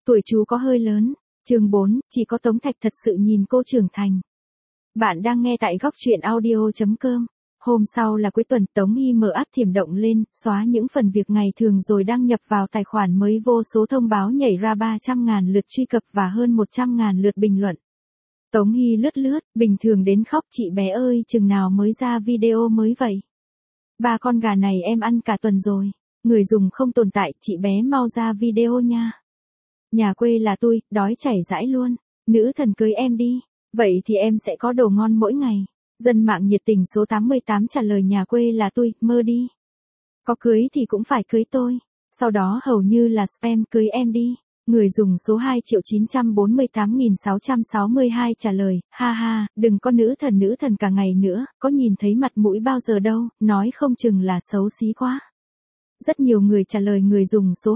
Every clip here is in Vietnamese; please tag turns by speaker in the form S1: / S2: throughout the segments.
S1: Tuổi chú có hơi lớn. Chương 4, chỉ có Tống Thạch thật sự nhìn cô trưởng thành. Bạn đang nghe tại góc truyện audio.com. Hôm sau là cuối tuần, Tống Hy mở app Thiểm Động lên, xóa những phần việc ngày thường rồi đăng nhập vào tài khoản mới, vô số thông báo nhảy ra 300.000 lượt truy cập và hơn 100.000 lượt bình luận. Tống Hy lướt lướt, bình thường đến khóc, chị bé ơi chừng nào mới ra video mới vậy? Ba con gà này em ăn cả tuần rồi. Người dùng không tồn tại, chị bé mau ra video nha. Nhà quê là tôi, đói chảy dãi luôn. Nữ thần cưới em đi. Vậy thì em sẽ có đồ ngon mỗi ngày. Dân mạng nhiệt tình số 88 trả lời nhà quê là tôi, mơ đi. Có cưới thì cũng phải cưới tôi. Sau đó hầu như là spam cưới em đi. Người dùng số 2.948.662 trả lời, ha ha, đừng có nữ thần cả ngày nữa, có nhìn thấy mặt mũi bao giờ đâu, nói không chừng là xấu xí quá. Rất nhiều người trả lời người dùng số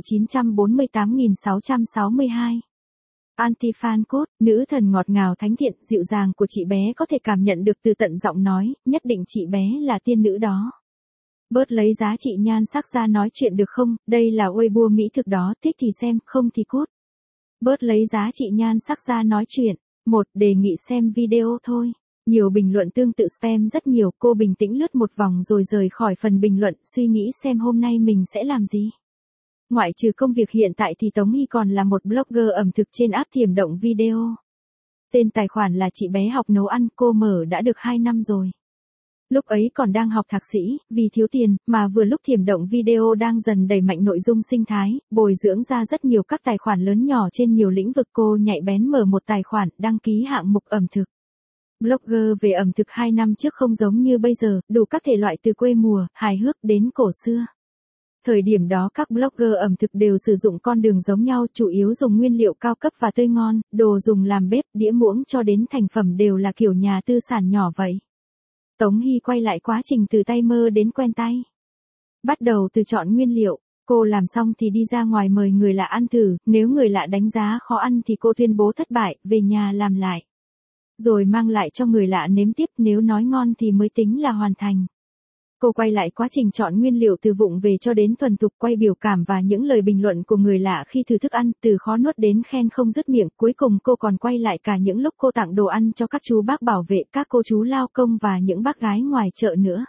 S1: 2.948.662. Anti-fan code, nữ thần ngọt ngào thánh thiện, dịu dàng của chị bé có thể cảm nhận được từ tận giọng nói, nhất định chị bé là tiên nữ đó. Bớt lấy giá trị nhan sắc ra nói chuyện được không, đây là Weibo mỹ thực đó, thích thì xem, không thì cút. Bớt lấy giá trị nhan sắc ra nói chuyện. Đề nghị xem video thôi. Nhiều bình luận tương tự spam rất nhiều, cô bình tĩnh lướt một vòng rồi rời khỏi phần bình luận, suy nghĩ xem hôm nay mình sẽ làm gì. Ngoại trừ công việc hiện tại thì Tống Hy còn là một blogger ẩm thực trên app Thiểm Động video. Tên tài khoản là chị bé học nấu ăn, cô mở đã được 2 năm rồi. Lúc ấy còn đang học thạc sĩ, vì thiếu tiền, mà vừa lúc Thiểm Động video đang dần đẩy mạnh nội dung sinh thái, bồi dưỡng ra rất nhiều các tài khoản lớn nhỏ trên nhiều lĩnh vực, cô nhạy bén mở một tài khoản, đăng ký hạng mục ẩm thực. Blogger về ẩm thực 2 năm trước không giống như bây giờ, đủ các thể loại từ quê mùa, hài hước đến cổ xưa. Thời điểm đó các blogger ẩm thực đều sử dụng con đường giống nhau, chủ yếu dùng nguyên liệu cao cấp và tươi ngon, đồ dùng làm bếp, đĩa muỗng cho đến thành phẩm đều là kiểu nhà tư sản nhỏ vậy. Tống Hy quay lại quá trình từ tay mơ đến quen tay. Bắt đầu từ chọn nguyên liệu, cô làm xong thì đi ra ngoài mời người lạ ăn thử, nếu người lạ đánh giá khó ăn thì cô tuyên bố thất bại, về nhà làm lại. Rồi mang lại cho người lạ nếm tiếp, nếu nói ngon thì mới tính là hoàn thành. Cô quay lại quá trình chọn nguyên liệu từ vụng về cho đến thuần thục, quay biểu cảm và những lời bình luận của người lạ khi thử thức ăn, từ khó nuốt đến khen không dứt miệng. Cuối cùng cô còn quay lại cả những lúc cô tặng đồ ăn cho các chú bác bảo vệ, các cô chú lao công và những bác gái ngoài chợ nữa.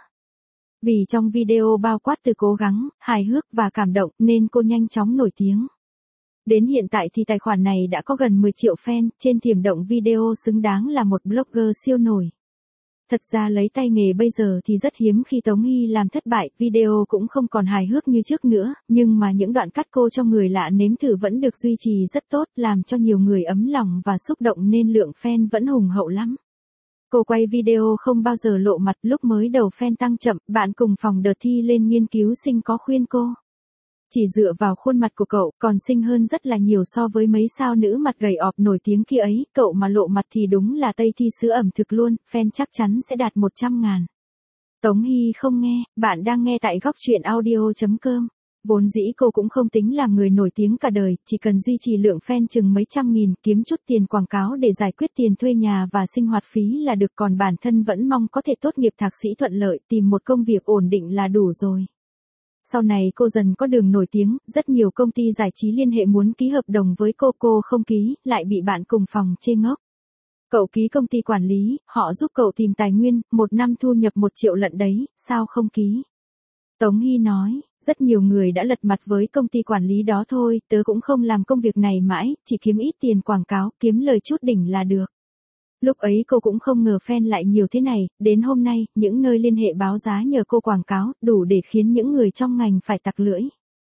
S1: Vì trong video bao quát từ cố gắng, hài hước và cảm động nên cô nhanh chóng nổi tiếng. Đến hiện tại thì tài khoản này đã có gần 10 triệu fan, trên Thiểm Động video xứng đáng là một blogger siêu nổi. Thật ra lấy tay nghề bây giờ thì rất hiếm khi Tống Hy làm thất bại, video cũng không còn hài hước như trước nữa, nhưng mà những đoạn cắt cô cho người lạ nếm thử vẫn được duy trì rất tốt, làm cho nhiều người ấm lòng và xúc động nên lượng fan vẫn hùng hậu lắm. Cô quay video không bao giờ lộ mặt, lúc mới đầu fan tăng chậm, bạn cùng phòng đợt thi lên nghiên cứu sinh có khuyên cô. Chỉ dựa vào khuôn mặt của cậu, còn xinh hơn rất là nhiều so với mấy sao nữ mặt gầy ọp nổi tiếng kia ấy, cậu mà lộ mặt thì đúng là Tây thi sứ ẩm thực luôn, fan chắc chắn sẽ đạt 100.000. Tống Hy không nghe, bạn đang nghe tại góc truyện audio.com. Vốn dĩ cô cũng không tính làm người nổi tiếng cả đời, chỉ cần duy trì lượng fan chừng mấy trăm nghìn, kiếm chút tiền quảng cáo để giải quyết tiền thuê nhà và sinh hoạt phí là được, còn bản thân vẫn mong có thể tốt nghiệp thạc sĩ thuận lợi, tìm một công việc ổn định là đủ rồi. Sau này cô dần có đường nổi tiếng, rất nhiều công ty giải trí liên hệ muốn ký hợp đồng với cô không ký, lại bị bạn cùng phòng chê ngốc. Cậu ký công ty quản lý, họ giúp cậu tìm tài nguyên, 1 năm thu nhập 1 triệu lận đấy, sao không ký? Tống Hy nói, rất nhiều người đã lật mặt với công ty quản lý đó thôi, tớ cũng không làm công việc này mãi, chỉ kiếm ít tiền quảng cáo, kiếm lời chút đỉnh là được. Lúc ấy cô cũng không ngờ fan lại nhiều thế này, đến hôm nay, những nơi liên hệ báo giá nhờ cô quảng cáo, đủ để khiến những người trong ngành phải tặc lưỡi.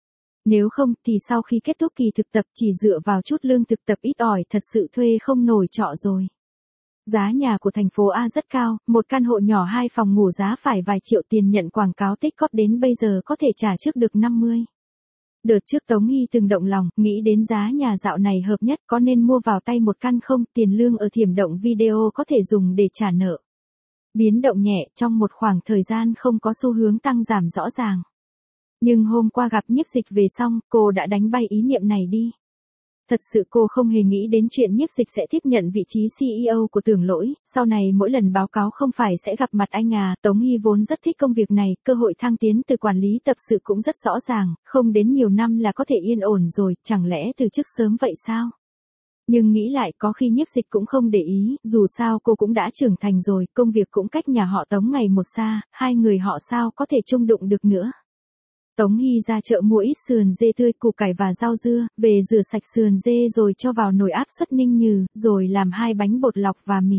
S1: Nếu không, thì sau khi kết thúc kỳ thực tập chỉ dựa vào chút lương thực tập ít ỏi thật sự thuê không nổi trọ rồi. Giá nhà của thành phố A rất cao, một căn hộ nhỏ 2 phòng ngủ giá phải vài triệu, tiền nhận quảng cáo tích cóp đến bây giờ có thể trả trước được 50. Đợt trước Tống Hy từng động lòng, nghĩ đến giá nhà dạo này hợp nhất, có nên mua vào tay một căn không, tiền lương ở Thiểm Động video có thể dùng để trả nợ. Biến động nhẹ, trong một khoảng thời gian không có xu hướng tăng giảm rõ ràng. Nhưng hôm qua gặp Nhiếp Dịch về xong, cô đã đánh bay ý niệm này đi. Thật sự cô không hề nghĩ đến chuyện Nhiếp Dịch sẽ tiếp nhận vị trí CEO của Tưởng Lỗi, sau này mỗi lần báo cáo không phải sẽ gặp mặt anh à. Tống Hy vốn rất thích công việc này, cơ hội thăng tiến từ quản lý tập sự cũng rất rõ ràng, không đến nhiều năm là có thể yên ổn rồi, chẳng lẽ từ chức sớm vậy sao? Nhưng nghĩ lại có khi Nhiếp Dịch cũng không để ý, dù sao cô cũng đã trưởng thành rồi, công việc cũng cách nhà họ Tống ngày một xa, hai người họ sao có thể chung đụng được nữa. Tống Hy ra chợ mua ít sườn dê tươi, củ cải và rau dưa, về rửa sạch sườn dê rồi cho vào nồi áp suất ninh nhừ, rồi làm 2 bánh bột lọc và mì.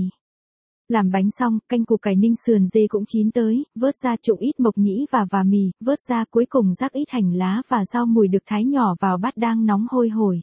S1: Làm bánh xong, canh củ cải ninh sườn dê cũng chín tới, vớt ra trụng ít mộc nhĩ và mì, vớt ra cuối cùng rắc ít hành lá và rau mùi được thái nhỏ vào bát đang nóng hôi hổi.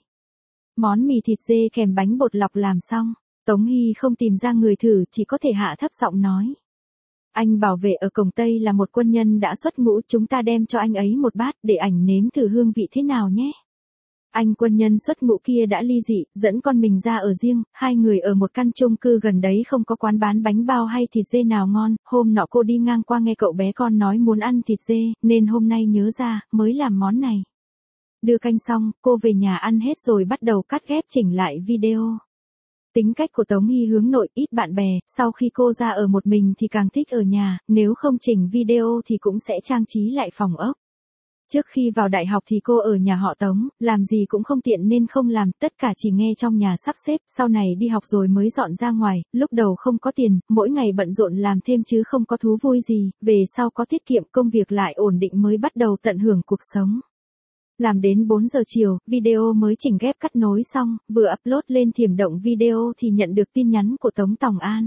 S1: Món mì thịt dê kèm bánh bột lọc làm xong, Tống Hy không tìm ra người thử, chỉ có thể hạ thấp giọng nói. Anh bảo vệ ở cổng Tây là một quân nhân đã xuất ngũ, chúng ta đem cho anh ấy một bát để ảnh nếm thử hương vị thế nào nhé. Anh quân nhân xuất ngũ kia đã ly dị, dẫn con mình ra ở riêng, hai người ở một căn chung cư gần đấy không có quán bán bánh bao hay thịt dê nào ngon. Hôm nọ cô đi ngang qua nghe cậu bé con nói muốn ăn thịt dê, nên hôm nay nhớ ra, mới làm món này. Đưa canh xong, cô về nhà ăn hết rồi bắt đầu cắt ghép chỉnh lại video. Tính cách của Tống Hy hướng nội, ít bạn bè, sau khi cô ra ở một mình thì càng thích ở nhà, nếu không chỉnh video thì cũng sẽ trang trí lại phòng ốc. Trước khi vào đại học thì cô ở nhà họ Tống, làm gì cũng không tiện nên không làm, tất cả chỉ nghe trong nhà sắp xếp, sau này đi học rồi mới dọn ra ngoài, lúc đầu không có tiền, mỗi ngày bận rộn làm thêm chứ không có thú vui gì, về sau có tiết kiệm công việc lại ổn định mới bắt đầu tận hưởng cuộc sống. Làm đến 4 giờ chiều, video mới chỉnh ghép cắt nối xong, vừa upload lên Thiểm Động Video thì nhận được tin nhắn của Tống Tòng An.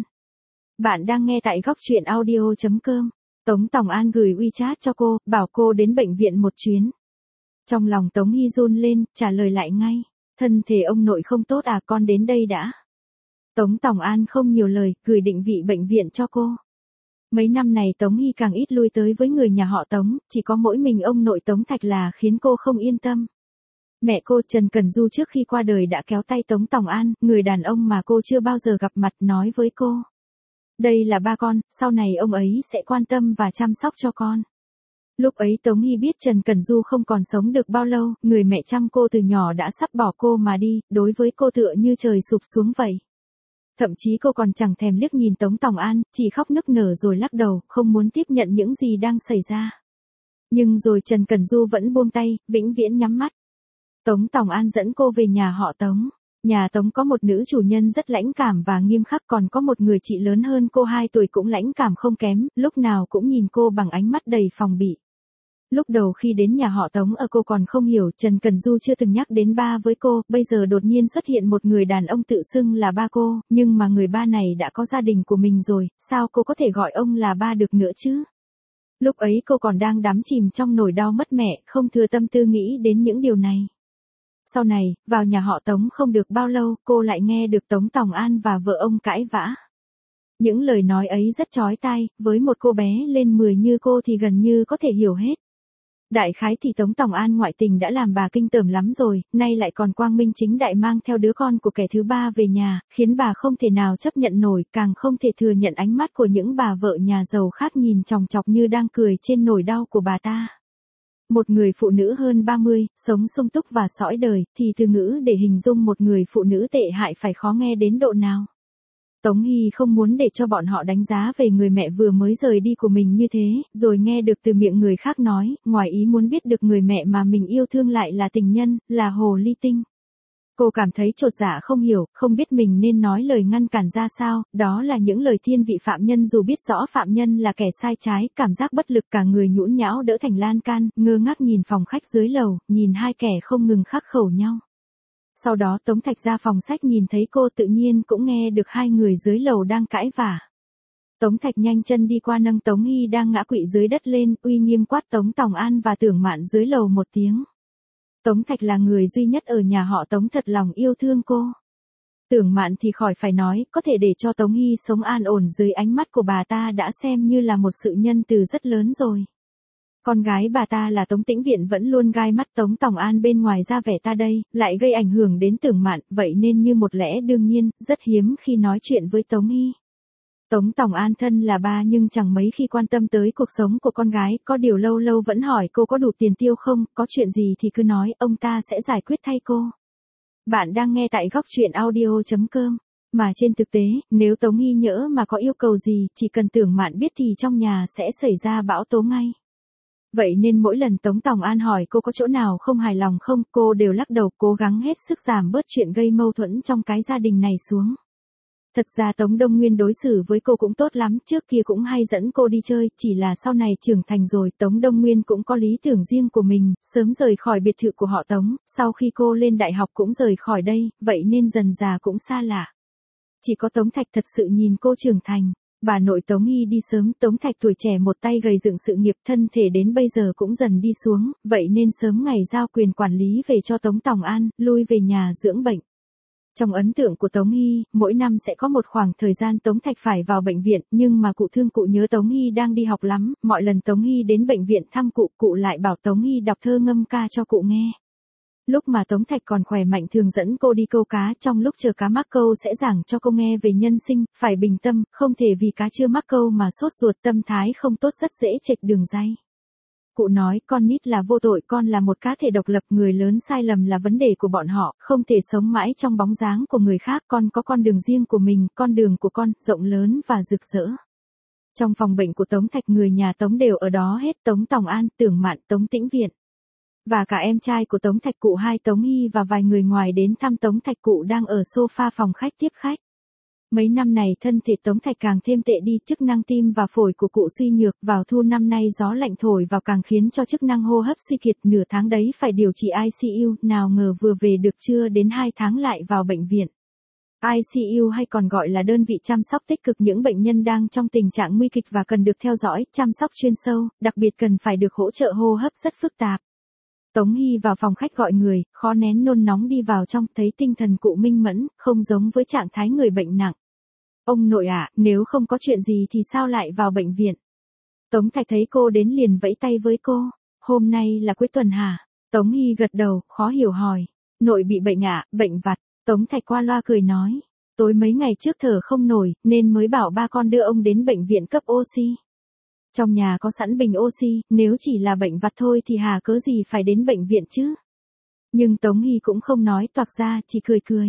S1: Bạn đang nghe tại góc truyện audio.com. Tống Tòng An gửi WeChat cho cô, bảo cô đến bệnh viện một chuyến. Trong lòng Tống Hy run lên, trả lời lại ngay. Thân thể ông nội không tốt à, con đến đây đã. Tống Tòng An không nhiều lời, gửi định vị bệnh viện cho cô. Mấy năm này Tống Hy càng ít lui tới với người nhà họ Tống, chỉ có mỗi mình ông nội Tống Thạch là khiến cô không yên tâm. Mẹ cô Trần Cần Du trước khi qua đời đã kéo tay Tống Tòng An, người đàn ông mà cô chưa bao giờ gặp mặt, nói với cô. Đây là ba con, sau này ông ấy sẽ quan tâm và chăm sóc cho con. Lúc ấy Tống Hy biết Trần Cần Du không còn sống được bao lâu, người mẹ chăm cô từ nhỏ đã sắp bỏ cô mà đi, đối với cô tựa như trời sụp xuống vậy. Thậm chí cô còn chẳng thèm liếc nhìn Tống Tòng An, chỉ khóc nức nở rồi lắc đầu, không muốn tiếp nhận những gì đang xảy ra. Nhưng rồi Trần Cần Du vẫn buông tay, vĩnh viễn nhắm mắt. Tống Tòng An dẫn cô về nhà họ Tống. Nhà Tống có một nữ chủ nhân rất lãnh cảm và nghiêm khắc, còn có một người chị lớn hơn cô 2 tuổi cũng lãnh cảm không kém, lúc nào cũng nhìn cô bằng ánh mắt đầy phòng bị. Lúc đầu khi đến nhà họ Tống cô còn không hiểu, Trần Cần Du chưa từng nhắc đến ba với cô, bây giờ đột nhiên xuất hiện một người đàn ông tự xưng là ba cô, nhưng mà người ba này đã có gia đình của mình rồi, sao cô có thể gọi ông là ba được nữa chứ? Lúc ấy cô còn đang đắm chìm trong nỗi đau mất mẹ, không thừa tâm tư nghĩ đến những điều này. Sau này, vào nhà họ Tống không được bao lâu, cô lại nghe được Tống Tòng An và vợ ông cãi vã. Những lời nói ấy rất chói tai, với một cô bé lên 10 như cô thì gần như có thể hiểu hết. Đại khái thì Tống Tòng An ngoại tình đã làm bà kinh tởm lắm rồi, nay lại còn quang minh chính đại mang theo đứa con của kẻ thứ ba về nhà, khiến bà không thể nào chấp nhận nổi, càng không thể thừa nhận ánh mắt của những bà vợ nhà giàu khác nhìn chòng chọc như đang cười trên nỗi đau của bà ta. Một người phụ nữ hơn 30, sống sung túc và sõi đời, thì từ ngữ để hình dung một người phụ nữ tệ hại phải khó nghe đến độ nào. Tống Hy không muốn để cho bọn họ đánh giá về người mẹ vừa mới rời đi của mình như thế, rồi nghe được từ miệng người khác nói, ngoài ý muốn biết được người mẹ mà mình yêu thương lại là tình nhân, là hồ ly tinh. Cô cảm thấy chột dạ không hiểu, không biết mình nên nói lời ngăn cản ra sao, đó là những lời thiên vị phạm nhân dù biết rõ phạm nhân là kẻ sai trái, cảm giác bất lực cả người nhũn nhão đỡ thành lan can, ngơ ngác nhìn phòng khách dưới lầu, nhìn hai kẻ không ngừng khắc khẩu nhau. Sau đó Tống Thạch ra phòng sách nhìn thấy cô tự nhiên cũng nghe được hai người dưới lầu đang cãi vả. Tống Thạch nhanh chân đi qua nâng Tống Hy đang ngã quỵ dưới đất lên, uy nghiêm quát Tống Tòng An và Tưởng Mạn dưới lầu một tiếng. Tống Thạch là người duy nhất ở nhà họ Tống thật lòng yêu thương cô. Tưởng Mạn thì khỏi phải nói, có thể để cho Tống Hy sống an ổn dưới ánh mắt của bà ta đã xem như là một sự nhân từ rất lớn rồi. Con gái bà ta là Tống Tĩnh Viện vẫn luôn gai mắt Tống Tòng An bên ngoài ra vẻ ta đây, lại gây ảnh hưởng đến Tưởng Mạn, vậy nên như một lẽ đương nhiên, rất hiếm khi nói chuyện với Tống Hy. Tống Tòng An thân là ba nhưng chẳng mấy khi quan tâm tới cuộc sống của con gái, có điều lâu lâu vẫn hỏi cô có đủ tiền tiêu không, có chuyện gì thì cứ nói, ông ta sẽ giải quyết thay cô. Bạn đang nghe tại góc truyện audio.com. Mà trên thực tế, nếu Tống Hy nhỡ mà có yêu cầu gì, chỉ cần Tưởng Mạn biết thì trong nhà sẽ xảy ra bão tố ngay. Vậy nên mỗi lần Tống Tòng An hỏi cô có chỗ nào không hài lòng không, cô đều lắc đầu, cố gắng hết sức giảm bớt chuyện gây mâu thuẫn trong cái gia đình này xuống. Thật ra Tống Đông Nguyên đối xử với cô cũng tốt lắm, trước kia cũng hay dẫn cô đi chơi, chỉ là sau này trưởng thành rồi Tống Đông Nguyên cũng có lý tưởng riêng của mình, sớm rời khỏi biệt thự của họ Tống, sau khi cô lên đại học cũng rời khỏi đây, vậy nên dần già cũng xa lạ. Chỉ có Tống Thạch thật sự nhìn cô trưởng thành. Bà nội Tống Hy đi sớm, Tống Thạch tuổi trẻ một tay gầy dựng sự nghiệp, thân thể đến bây giờ cũng dần đi xuống, vậy nên sớm ngày giao quyền quản lý về cho Tống Tòng An, lui về nhà dưỡng bệnh. Trong ấn tượng của Tống Hy, mỗi năm sẽ có một khoảng thời gian Tống Thạch phải vào bệnh viện, nhưng mà cụ thương cụ nhớ Tống Hy đang đi học lắm, mọi lần Tống Hy đến bệnh viện thăm cụ, cụ lại bảo Tống Hy đọc thơ ngâm ca cho cụ nghe. Lúc mà Tống Thạch còn khỏe mạnh thường dẫn cô đi câu cá, trong lúc chờ cá mắc câu sẽ giảng cho cô nghe về nhân sinh, phải bình tâm, không thể vì cá chưa mắc câu mà sốt ruột, tâm thái không tốt rất dễ chệch đường ray. Cụ nói con nít là vô tội, con là một cá thể độc lập, người lớn sai lầm là vấn đề của bọn họ, không thể sống mãi trong bóng dáng của người khác, con có con đường riêng của mình, con đường của con, rộng lớn và rực rỡ. Trong phòng bệnh của Tống Thạch người nhà Tống đều ở đó hết, Tống Tòng An, Tưởng Mạn, Tống Tĩnh Viện. Và cả em trai của Tống Thạch cụ hai Tống Hy và vài người ngoài đến thăm Tống Thạch cụ đang ở sofa phòng khách tiếp khách. Mấy năm này thân thể Tống Thạch càng thêm tệ đi, chức năng tim và phổi của cụ suy nhược, vào thu năm nay gió lạnh thổi vào càng khiến cho chức năng hô hấp suy kiệt, nửa tháng đấy phải điều trị ICU, nào ngờ vừa về được chưa đến 2 tháng lại vào bệnh viện. ICU hay còn gọi là đơn vị chăm sóc tích cực, những bệnh nhân đang trong tình trạng nguy kịch và cần được theo dõi, chăm sóc chuyên sâu, đặc biệt cần phải được hỗ trợ hô hấp rất phức tạp. Tống Hy vào phòng khách gọi người, khó nén nôn nóng đi vào trong, thấy tinh thần cụ minh mẫn, không giống với trạng thái người bệnh nặng. Ông nội ạ, nếu không có chuyện gì thì sao lại vào bệnh viện? Tống Thạch thấy cô đến liền vẫy tay với cô. Hôm nay là cuối tuần hả? Tống Hy gật đầu, khó hiểu hỏi. Nội bị bệnh ạ, bệnh vặt. Tống Thạch qua loa cười nói. Tối mấy ngày trước thở không nổi, nên mới bảo ba con đưa ông đến bệnh viện cấp oxy. Trong nhà có sẵn bình oxy, nếu chỉ là bệnh vặt thôi thì hà cớ gì phải đến bệnh viện chứ? Nhưng Tống Hy cũng không nói toạc ra, chỉ cười cười.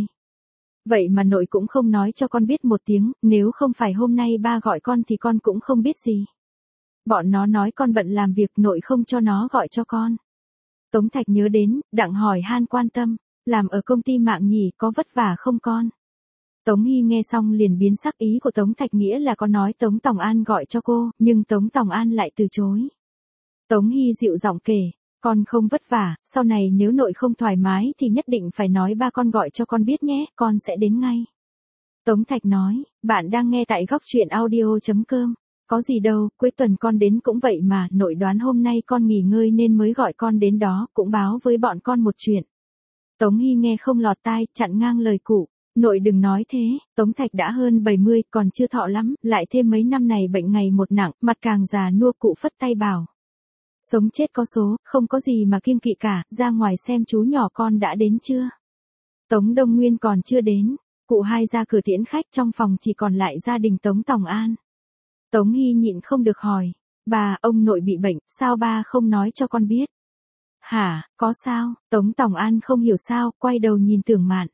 S1: Vậy mà nội cũng không nói cho con biết một tiếng, nếu không phải hôm nay ba gọi con thì con cũng không biết gì. Bọn nó nói con bận làm việc, nội không cho nó gọi cho con. Tống Thạch nhớ đến, đặng hỏi han quan tâm, làm ở công ty mạng nhỉ, có vất vả không con? Tống Hy nghe xong liền biến sắc, ý của Tống Thạch nghĩa là có nói Tống Tòng An gọi cho cô, nhưng Tống Tòng An lại từ chối. Tống Hy dịu giọng kể, con không vất vả, sau này nếu nội không thoải mái thì nhất định phải nói ba con gọi cho con biết nhé, con sẽ đến ngay. Tống Thạch nói, bạn đang nghe tại góc truyện audio.com. Có gì đâu, cuối tuần con đến cũng vậy mà, nội đoán hôm nay con nghỉ ngơi nên mới gọi con đến đó, cũng báo với bọn con một chuyện. Tống Hy nghe không lọt tai, chặn ngang lời cụ. Nội đừng nói thế, Tống Thạch đã hơn 70, còn chưa thọ lắm, lại thêm mấy năm này bệnh ngày một nặng, mặt càng già nua, cụ phất tay bảo. Sống chết có số, không có gì mà kiêng kỵ cả, ra ngoài xem chú nhỏ con đã đến chưa. Tống Đông Nguyên còn chưa đến, cụ hai ra cửa tiễn khách, trong phòng chỉ còn lại gia đình Tống Tòng An. Tống Hy nhịn không được hỏi, bà, ông nội bị bệnh, sao ba không nói cho con biết? Hả, có sao? Tống Tòng An không hiểu sao, quay đầu nhìn Tưởng Mạn.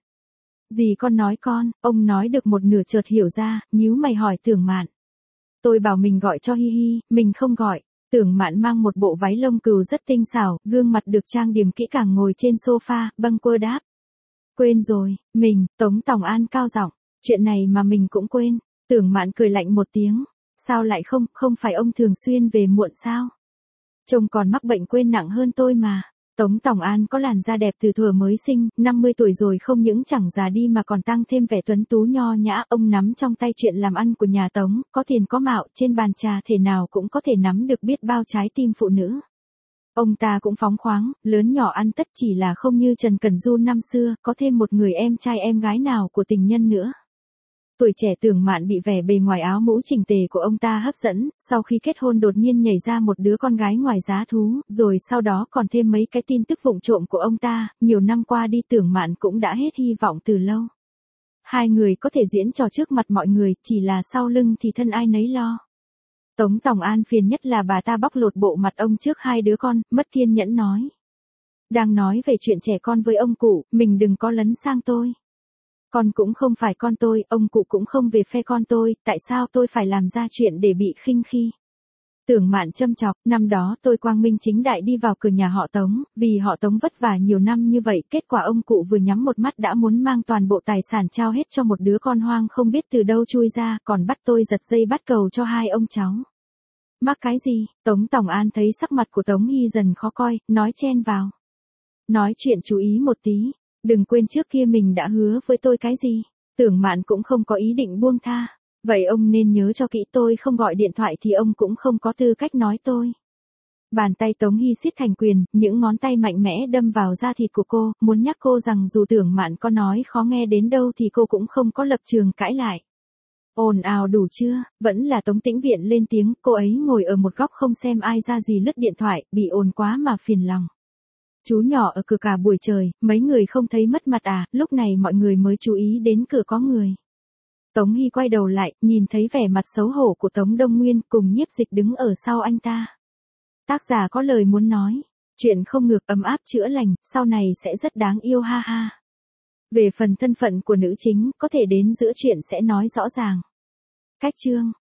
S1: Gì con nói con, ông nói được một nửa chợt hiểu ra, nhíu mày hỏi Tưởng Mạn. Tôi bảo mình gọi cho Hi Hi, mình không gọi. Tưởng Mạn mang một bộ váy lông cừu rất tinh xảo, gương mặt được trang điểm kỹ càng ngồi trên sofa, bâng quơ đáp. Quên rồi, Tống Tòng An cao giọng, chuyện này mà mình cũng quên. Tưởng Mạn cười lạnh một tiếng, sao lại không phải ông thường xuyên về muộn sao? Trông còn mắc bệnh quên nặng hơn tôi mà. Tống Tòng An có làn da đẹp từ thuở mới sinh, 50 tuổi rồi không những chẳng già đi mà còn tăng thêm vẻ tuấn tú nho nhã, ông nắm trong tay chuyện làm ăn của nhà Tống, có tiền có mạo, trên bàn trà thể nào cũng có thể nắm được biết bao trái tim phụ nữ. Ông ta cũng phóng khoáng, lớn nhỏ ăn tất, chỉ là không như Trần Cẩn Du năm xưa, có thêm một người em trai em gái nào của tình nhân nữa. Tuổi trẻ Tưởng Mạn bị vẻ bề ngoài áo mũ chỉnh tề của ông ta hấp dẫn, sau khi kết hôn đột nhiên nhảy ra một đứa con gái ngoài giá thú, rồi sau đó còn thêm mấy cái tin tức vụng trộm của ông ta, nhiều năm qua đi Tưởng Mạn cũng đã hết hy vọng từ lâu. Hai người có thể diễn trò trước mặt mọi người, chỉ là sau lưng thì thân ai nấy lo. Tống Tòng An phiền nhất là bà ta bóc lột bộ mặt ông trước hai đứa con, mất kiên nhẫn nói. Đang nói về chuyện trẻ con với ông cụ, mình đừng có lấn sang tôi. Con cũng không phải con tôi, ông cụ cũng không về phe con tôi, tại sao tôi phải làm ra chuyện để bị khinh khi? Tưởng Mạn châm chọc, năm đó tôi quang minh chính đại đi vào cửa nhà họ Tống, vì họ Tống vất vả nhiều năm như vậy, kết quả ông cụ vừa nhắm một mắt đã muốn mang toàn bộ tài sản trao hết cho một đứa con hoang không biết từ đâu chui ra, còn bắt tôi giật dây bắt cầu cho hai ông cháu. Mắc cái gì? Tống Tòng An thấy sắc mặt của Tống Hy dần khó coi, nói chen vào. Nói chuyện chú ý một tí, đừng quên trước kia mình đã hứa với tôi cái gì. Tưởng Mạn cũng không có ý định buông tha. Vậy ông nên nhớ cho kỹ, tôi không gọi điện thoại thì ông cũng không có tư cách nói tôi. Bàn tay Tống Hy siết thành quyền, những ngón tay mạnh mẽ đâm vào da thịt của cô, muốn nhắc cô rằng dù Tưởng Mạn có nói khó nghe đến đâu thì cô cũng không có lập trường cãi lại. Ồn ào đủ chưa? Vẫn là Tống Tĩnh Viện lên tiếng, cô ấy ngồi ở một góc không xem ai ra gì lướt điện thoại, bị ồn quá mà phiền lòng. Chú nhỏ ở cửa cả buổi trời, mấy người không thấy mất mặt à, lúc này mọi người mới chú ý đến cửa có người. Tống Hy quay đầu lại, nhìn thấy vẻ mặt xấu hổ của Tống Đông Nguyên cùng Nhiếp Dịch đứng ở sau anh ta. Tác giả có lời muốn nói, chuyện không ngược ấm áp chữa lành, sau này sẽ rất đáng yêu ha ha. Về phần thân phận của nữ chính, có thể đến giữa chuyện sẽ nói rõ ràng. Cách chương